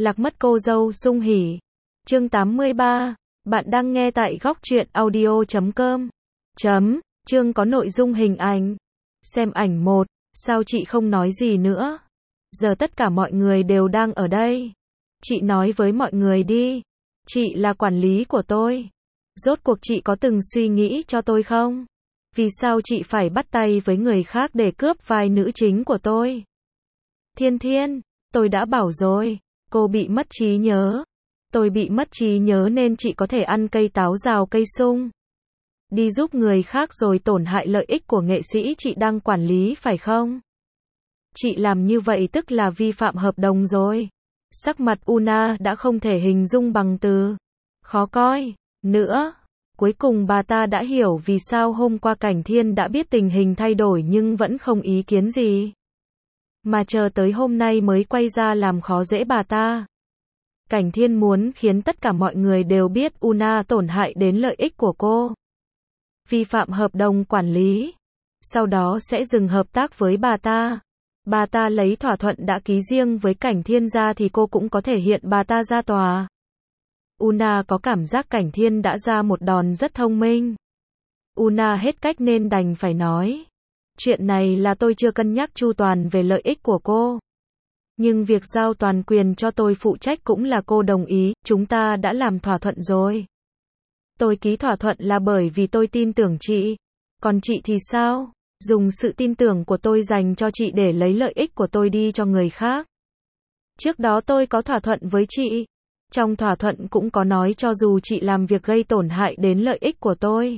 Lạc mất cô dâu sung hỉ. Chương 83. Bạn đang nghe tại góc truyện audio.com. Chương có nội dung hình ảnh. Xem ảnh 1. Sao chị không nói gì nữa? Giờ tất cả mọi người đều đang ở đây. Chị nói với mọi người đi. Chị là quản lý của tôi. Rốt cuộc chị có từng suy nghĩ cho tôi không? Vì sao chị phải bắt tay với người khác để cướp vai nữ chính của tôi? Thiên Thiên, tôi đã bảo rồi, cô bị mất trí nhớ. Tôi bị mất trí nhớ nên chị có thể ăn cây táo rào cây sung. Đi giúp người khác rồi tổn hại lợi ích của nghệ sĩ chị đang quản lý phải không? Chị làm như vậy tức là vi phạm hợp đồng rồi. Sắc mặt Una đã không thể hình dung bằng từ khó coi nữa. Cuối cùng bà ta đã hiểu vì sao hôm qua Cảnh Thiên đã biết tình hình thay đổi nhưng vẫn không ý kiến gì. Mà chờ tới hôm nay mới quay ra làm khó dễ bà ta. Cảnh Thiên muốn khiến tất cả mọi người đều biết Una tổn hại đến lợi ích của cô. Vi phạm hợp đồng quản lý. Sau đó sẽ dừng hợp tác với bà ta. Bà ta lấy thỏa thuận đã ký riêng với Cảnh Thiên ra thì cô cũng có thể hiện bà ta ra tòa. Una có cảm giác Cảnh Thiên đã ra một đòn rất thông minh. Una hết cách nên đành phải nói. Chuyện này là tôi chưa cân nhắc chu toàn về lợi ích của cô. Nhưng việc giao toàn quyền cho tôi phụ trách cũng là cô đồng ý, chúng ta đã làm thỏa thuận rồi. Tôi ký thỏa thuận là bởi vì tôi tin tưởng chị. Còn chị thì sao? Dùng sự tin tưởng của tôi dành cho chị để lấy lợi ích của tôi đi cho người khác. Trước đó tôi có thỏa thuận với chị. Trong thỏa thuận cũng có nói cho dù chị làm việc gây tổn hại đến lợi ích của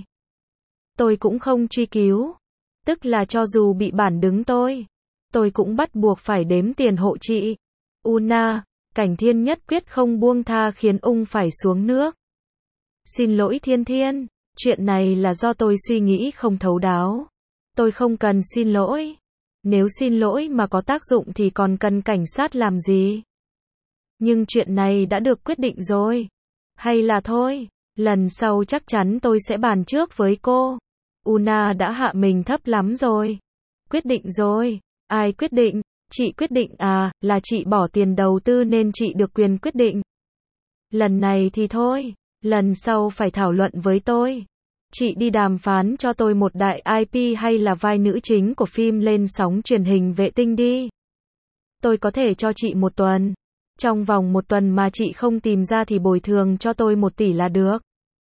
tôi cũng không truy cứu. Tức là cho dù bị bản đứng tôi cũng bắt buộc phải đếm tiền hộ chị. Una, Cảnh Thiên nhất quyết không buông tha khiến phải xuống nước. Xin lỗi Thiên Thiên, chuyện này là do tôi suy nghĩ không thấu đáo. Tôi không cần xin lỗi. Nếu xin lỗi mà có tác dụng thì còn cần cảnh sát làm gì? Nhưng chuyện này đã được quyết định rồi. Hay là thôi, lần sau chắc chắn tôi sẽ bàn trước với cô. Una đã hạ mình thấp lắm rồi. Quyết định rồi. Ai quyết định? Chị quyết định à, là chị bỏ tiền đầu tư nên chị được quyền quyết định. Lần này thì thôi, lần sau phải thảo luận với tôi. Chị đi đàm phán cho tôi một đại IP hay là vai nữ chính của phim lên sóng truyền hình vệ tinh đi. Tôi có thể cho chị 1 tuần. Trong vòng 1 tuần mà chị không tìm ra thì bồi thường cho tôi 1 tỷ là được.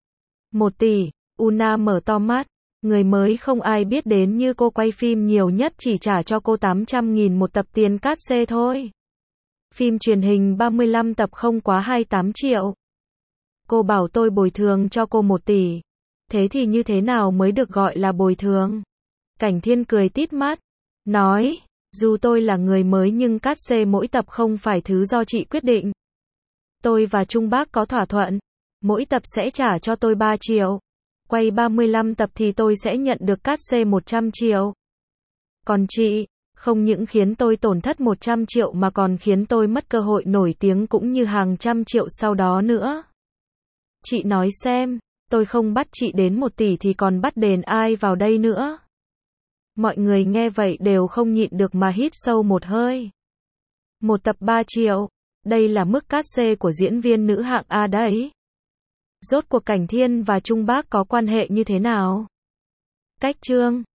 1 tỷ, Una mở to mắt. Người mới không ai biết đến như cô quay phim nhiều nhất chỉ trả cho cô 800.000 một tập tiền cát xê thôi. Phim truyền hình 35 tập không quá 28 triệu. Cô bảo tôi bồi thường cho cô 1 tỷ. Thế thì như thế nào mới được gọi là bồi thường? Cảnh Thiên cười tít mắt. Nói, dù tôi là người mới nhưng cát xê mỗi tập không phải thứ do chị quyết định. Tôi và Trung Bác có thỏa thuận. Mỗi tập sẽ trả cho tôi 3 triệu. Quay 35 tập thì tôi sẽ nhận được cát xê 100 triệu. Còn chị, không những khiến tôi tổn thất 100 triệu mà còn khiến tôi mất cơ hội nổi tiếng cũng như hàng trăm triệu sau đó nữa. Chị nói xem, tôi không bắt chị đến 1 tỷ thì còn bắt đền ai vào đây nữa? Mọi người nghe vậy đều không nhịn được mà hít sâu một hơi. 1 tập 3 triệu, đây là mức cát xê của diễn viên nữ hạng A đấy. Rốt cuộc Cảnh Thiên và Trung Bác có quan hệ như thế nào? Cách chương